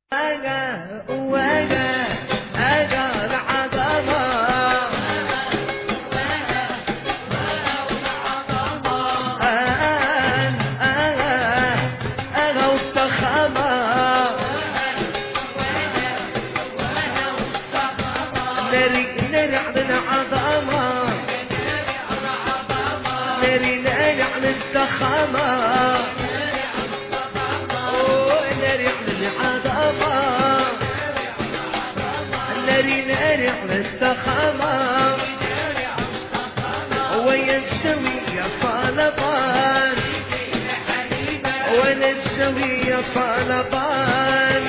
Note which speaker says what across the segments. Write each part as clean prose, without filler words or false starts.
Speaker 1: صلبان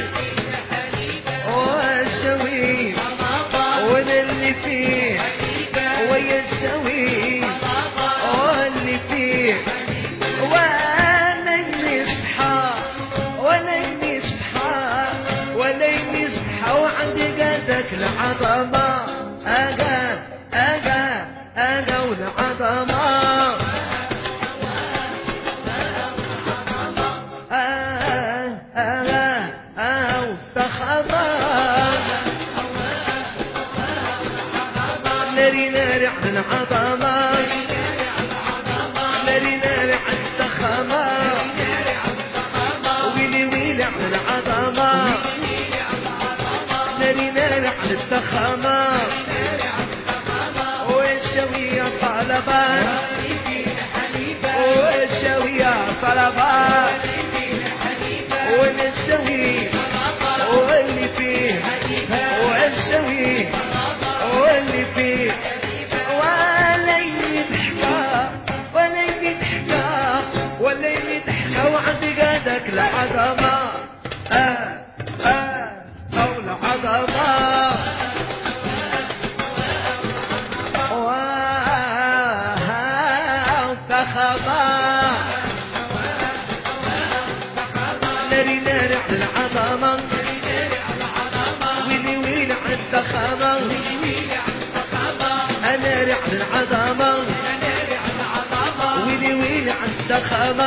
Speaker 1: والشوي وانا اللي فيه ويا الشوي واللي فيه وانا المصحى ولا المصحى ولا المصحى وعندي قدك العظمة اجا والعظمة ناري ناري على العظمة ناري ناري على الضخامة ويلي ويلي على العظمة ناري ناري على الضخامة والشوية طلبان والشوية طلبان والشوي واللي فيه والشوي واللي فيه ولا يضحكا ولا يضحكا ولا يضحكا وعندي قادك العظمة أو العظمة والضخامة ناري ناري على العظمة ويلي ويلي على الضخامة أنا رحل العظمة ويلي ويلي على الضخامة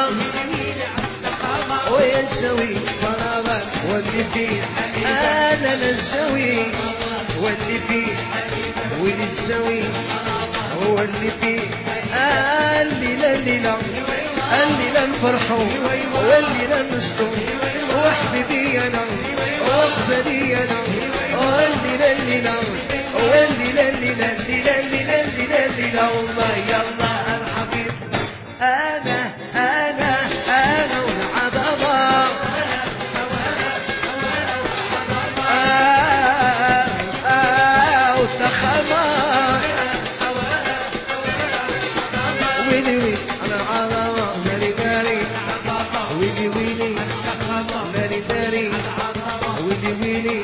Speaker 1: ويا الشوي صلابة واللي فيه أنا الشوي واللي فيه ويلي الشوي هو اللي فيه الليلة الليلة نفرحوا والليلة نشطوا وحبيبي أنا وأقبلي أنا والليلة والليلة والله يلا الحبيب أنا والعظمة والضخامة ويلي ويلي على العظمة ناري ناري ويلي ويلي ناري ناري ويلي ويلي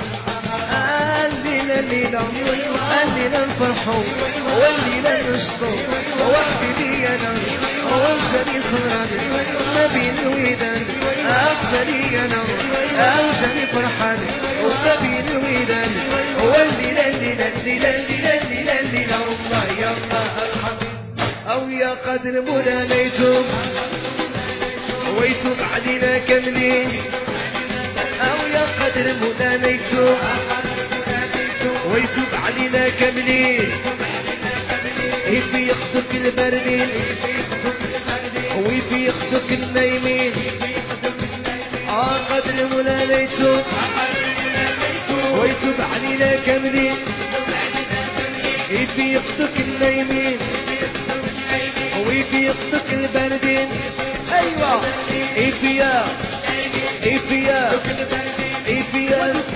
Speaker 1: الليلة نفرحوا والليلة نشطوا وحبيبي أنا وجري صغراني ما بين الودان أفضلي أنا أوجري فرحاني وما بين الودان والليلة الليلة والله يلا الحبيب أو يا قدر منى ليتوب ويتوب علينا كاملين أو يا قدر منى ليتوب ويتوب علينا كاملين يفي يخطك البردين ويفي يخطك النايمين قدر مولا ليتوب ويتوب علينا كاملين يفي يخطك النايمين ويفي يخطك البردين أيوة إفيا